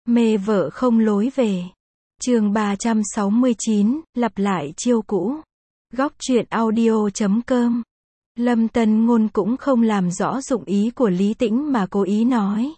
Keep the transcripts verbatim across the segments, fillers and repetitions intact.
Mê vợ không lối về. Chương ba trăm sáu mươi chín, lặp lại chiêu cũ. Góc truyện audio chấm com. Lâm Tân Ngôn cũng không làm rõ dụng ý của Lý Tĩnh mà cố ý nói.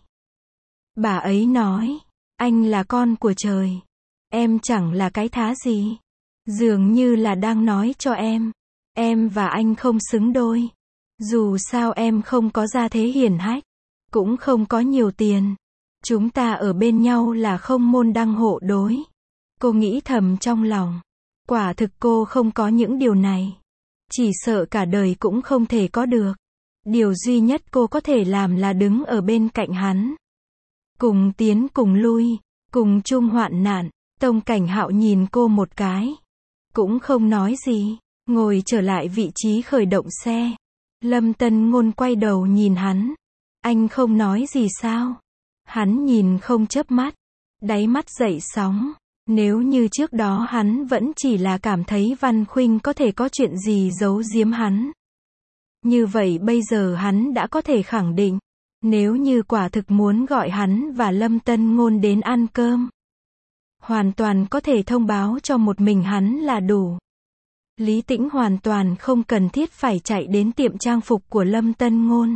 Bà ấy nói, anh là con của trời. Em chẳng là cái thá gì. Dường như là đang nói cho em. Em và anh không xứng đôi. Dù sao em không có gia thế hiển hách. Cũng không có nhiều tiền. Chúng ta ở bên nhau là không môn đăng hộ đối. Cô nghĩ thầm trong lòng. Quả thực cô không có những điều này. Chỉ sợ cả đời cũng không thể có được. Điều duy nhất cô có thể làm là đứng ở bên cạnh hắn. Cùng tiến cùng lui, cùng chung hoạn nạn. Tông Cảnh Hạo nhìn cô một cái. Cũng không nói gì, ngồi trở lại vị trí khởi động xe. Lâm Tân Ngôn quay đầu nhìn hắn. Anh không nói gì sao? Hắn nhìn không chớp mắt. Đáy mắt dậy sóng. Nếu như trước đó hắn vẫn chỉ là cảm thấy Văn Khuynh có thể có chuyện gì giấu giếm hắn. Như vậy bây giờ hắn đã có thể khẳng định. Nếu như quả thực muốn gọi hắn và Lâm Tân Ngôn đến ăn cơm. Hoàn toàn có thể thông báo cho một mình hắn là đủ. Lý Tĩnh hoàn toàn không cần thiết phải chạy đến tiệm trang phục của Lâm Tân Ngôn.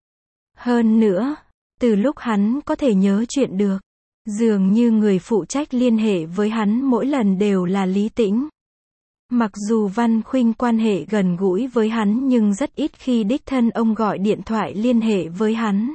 Hơn nữa, từ lúc hắn có thể nhớ chuyện được, dường như người phụ trách liên hệ với hắn mỗi lần đều là Lý Tĩnh. Mặc dù Văn Khuynh quan hệ gần gũi với hắn nhưng rất ít khi đích thân ông gọi điện thoại liên hệ với hắn.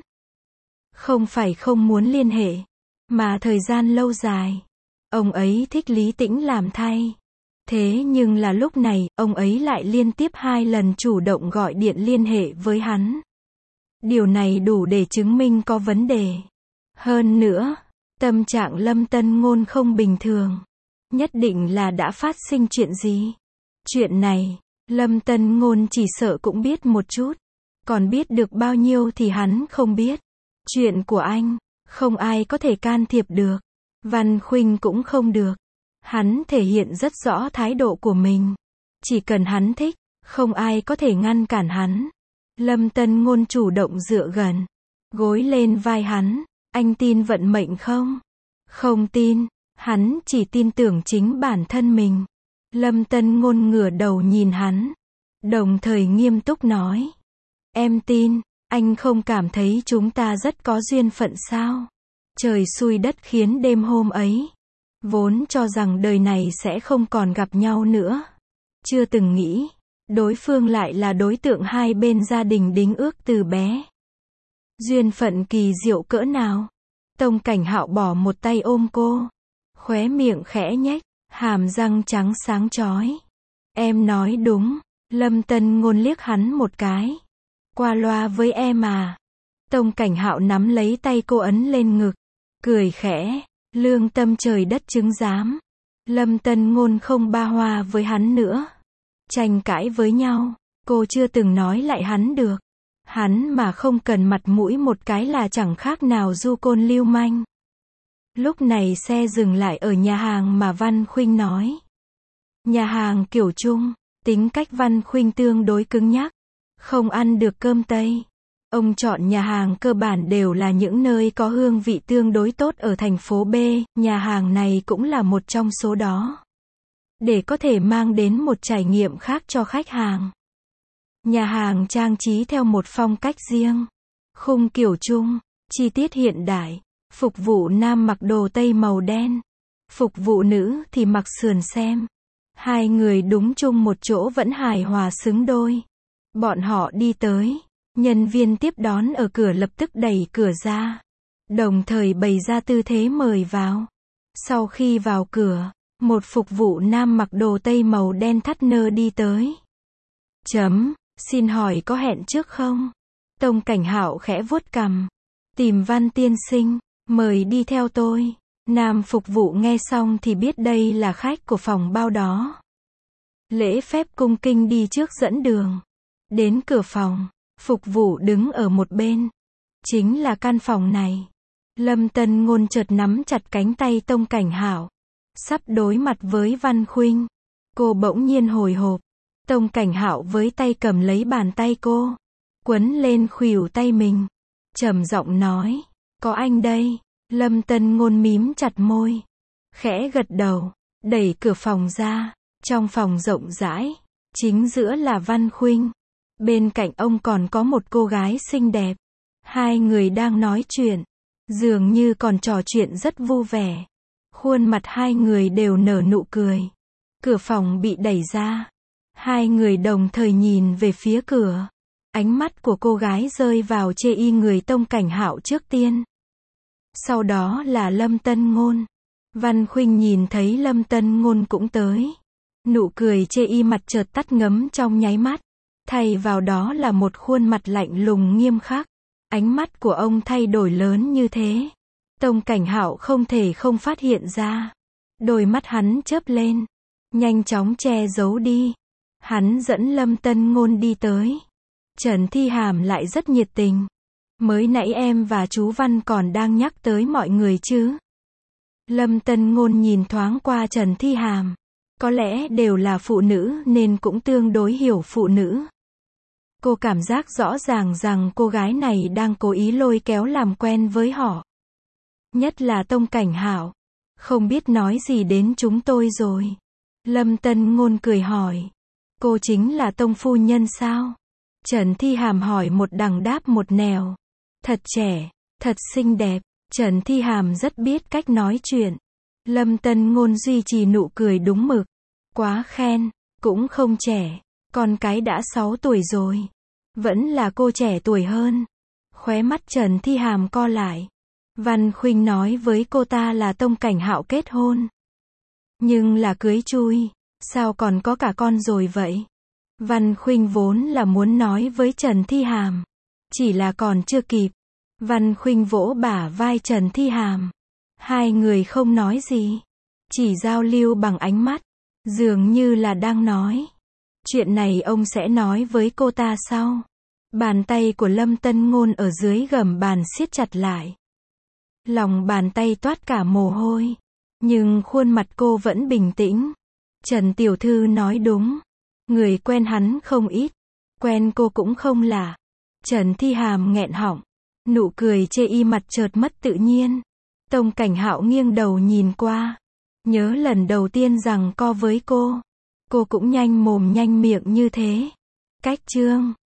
Không phải không muốn liên hệ, mà thời gian lâu dài, ông ấy thích Lý Tĩnh làm thay. Thế nhưng là lúc này, ông ấy lại liên tiếp hai lần chủ động gọi điện liên hệ với hắn. Điều này đủ để chứng minh có vấn đề. Hơn nữa, tâm trạng Lâm Tân Ngôn không bình thường. Nhất định là đã phát sinh chuyện gì. Chuyện này, Lâm Tân Ngôn chỉ sợ cũng biết một chút. Còn biết được bao nhiêu thì hắn không biết. Chuyện của anh, không ai có thể can thiệp được. Văn Khuynh cũng không được. Hắn thể hiện rất rõ thái độ của mình. Chỉ cần hắn thích, không ai có thể ngăn cản hắn. Lâm Tân Ngôn chủ động dựa gần, gối lên vai hắn. Anh tin vận mệnh không? Không tin, hắn chỉ tin tưởng chính bản thân mình. Lâm Tân Ngôn ngửa đầu nhìn hắn, đồng thời nghiêm túc nói. Em tin, anh không cảm thấy chúng ta rất có duyên phận sao? Trời xui đất khiến đêm hôm ấy. Vốn cho rằng đời này sẽ không còn gặp nhau nữa. Chưa từng nghĩ, đối phương lại là đối tượng hai bên gia đình đính ước từ bé. Duyên phận kỳ diệu cỡ nào? Tông Cảnh Hạo bỏ một tay ôm cô. Khóe miệng khẽ nhếch, hàm răng trắng sáng chói. Em nói đúng. Lâm Tân Ngôn liếc hắn một cái. Qua loa với em à? Tông Cảnh Hạo nắm lấy tay cô ấn lên ngực. Cười khẽ. Lương tâm trời đất chứng giám. Lâm Tân Ngôn không ba hoa với hắn nữa. Tranh cãi với nhau, cô chưa từng nói lại hắn được. Hắn mà không cần mặt mũi một cái là chẳng khác nào du côn lưu manh. Lúc này xe dừng lại ở nhà hàng mà Văn Khuynh nói. Nhà hàng kiểu Trung, tính cách Văn Khuynh tương đối cứng nhắc. Không ăn được cơm Tây. Ông chọn nhà hàng cơ bản đều là những nơi có hương vị tương đối tốt ở thành phố B, nhà hàng này cũng là một trong số đó. Để có thể mang đến một trải nghiệm khác cho khách hàng. Nhà hàng trang trí theo một phong cách riêng. Khung kiểu Trung, chi tiết hiện đại. Phục vụ nam mặc đồ tây màu đen. Phục vụ nữ thì mặc sườn xem. Hai người đúng chung một chỗ vẫn hài hòa xứng đôi. Bọn họ đi tới. Nhân viên tiếp đón ở cửa lập tức đẩy cửa ra. Đồng thời bày ra tư thế mời vào. Sau khi vào cửa, một phục vụ nam mặc đồ tây màu đen thắt nơ đi tới. Chấm, xin hỏi có hẹn trước không? Tông Cảnh Hạo khẽ vuốt cằm. Tìm Văn tiên sinh, mời đi theo tôi. Nam phục vụ nghe xong thì biết đây là khách của phòng bao đó. Lễ phép cung kính đi trước dẫn đường. Đến cửa phòng, phục vụ đứng ở một bên. Chính là căn phòng này. Lâm Tân Ngôn chợt nắm chặt cánh tay Tông Cảnh Hạo. Sắp đối mặt với Văn Khuynh. Cô bỗng nhiên hồi hộp. Tông Cảnh Hạo với tay cầm lấy bàn tay cô. Quấn lên khuỷu tay mình. Trầm giọng nói. Có anh đây. Lâm Tân Ngôn mím chặt môi, khẽ gật đầu, đẩy cửa phòng ra. Trong phòng rộng rãi, chính giữa là Văn Khuynh. Bên cạnh ông còn có một cô gái xinh đẹp. Hai người đang nói chuyện, dường như còn trò chuyện rất vui vẻ. Khuôn mặt hai người đều nở nụ cười. Cửa phòng bị đẩy ra. Hai người đồng thời nhìn về phía cửa. Ánh mắt của cô gái rơi vào chê y người Tông Cảnh Hạo trước tiên. Sau đó là Lâm Tân Ngôn. Văn Khuynh nhìn thấy Lâm Tân Ngôn cũng tới. Nụ cười chê y mặt chợt tắt ngấm trong nháy mắt. Thay vào đó là một khuôn mặt lạnh lùng nghiêm khắc. Ánh mắt của ông thay đổi lớn như thế. Tông Cảnh Hạo không thể không phát hiện ra. Đôi mắt hắn chớp lên, nhanh chóng che giấu đi. Hắn dẫn Lâm Tân Ngôn đi tới. Trần Thi Hàm lại rất nhiệt tình. Mới nãy em và chú Văn còn đang nhắc tới mọi người chứ. Lâm Tân Ngôn nhìn thoáng qua Trần Thi Hàm. Có lẽ đều là phụ nữ nên cũng tương đối hiểu phụ nữ. Cô cảm giác rõ ràng rằng cô gái này đang cố ý lôi kéo làm quen với họ. Nhất là Tông Cảnh Hạo. Không biết nói gì đến chúng tôi rồi. Lâm Tân Ngôn cười hỏi. Cô chính là Tông phu nhân sao? Trần Thi Hàm hỏi một đằng đáp một nẻo. Thật trẻ, thật xinh đẹp. Trần Thi Hàm rất biết cách nói chuyện. Lâm Tân Ngôn duy trì nụ cười đúng mực. Quá khen, cũng không trẻ. Con cái đã sáu tuổi rồi. Vẫn là cô trẻ tuổi hơn. Khóe mắt Trần Thi Hàm co lại. Văn Khuynh nói với cô ta là Tông Cảnh Hạo kết hôn. Nhưng là cưới chui. Sao còn có cả con rồi vậy? Văn Khuynh vốn là muốn nói với Trần Thi Hàm. Chỉ là còn chưa kịp. Văn Khuynh vỗ bả vai Trần Thi Hàm. Hai người không nói gì. Chỉ giao lưu bằng ánh mắt. Dường như là đang nói. Chuyện này ông sẽ nói với cô ta sau. Bàn tay của Lâm Tân Ngôn ở dưới gầm bàn siết chặt lại. Lòng bàn tay toát cả mồ hôi. Nhưng khuôn mặt cô vẫn bình tĩnh. Trần Tiểu Thư nói đúng. Người quen hắn không ít. Quen cô cũng không lạ. Trần Thi Hàm nghẹn họng. Nụ cười chê y mặt chợt mất tự nhiên. Tông Cảnh Hạo nghiêng đầu nhìn qua. Nhớ lần đầu tiên rằng co với cô. Cô cũng nhanh mồm nhanh miệng như thế. Cách chương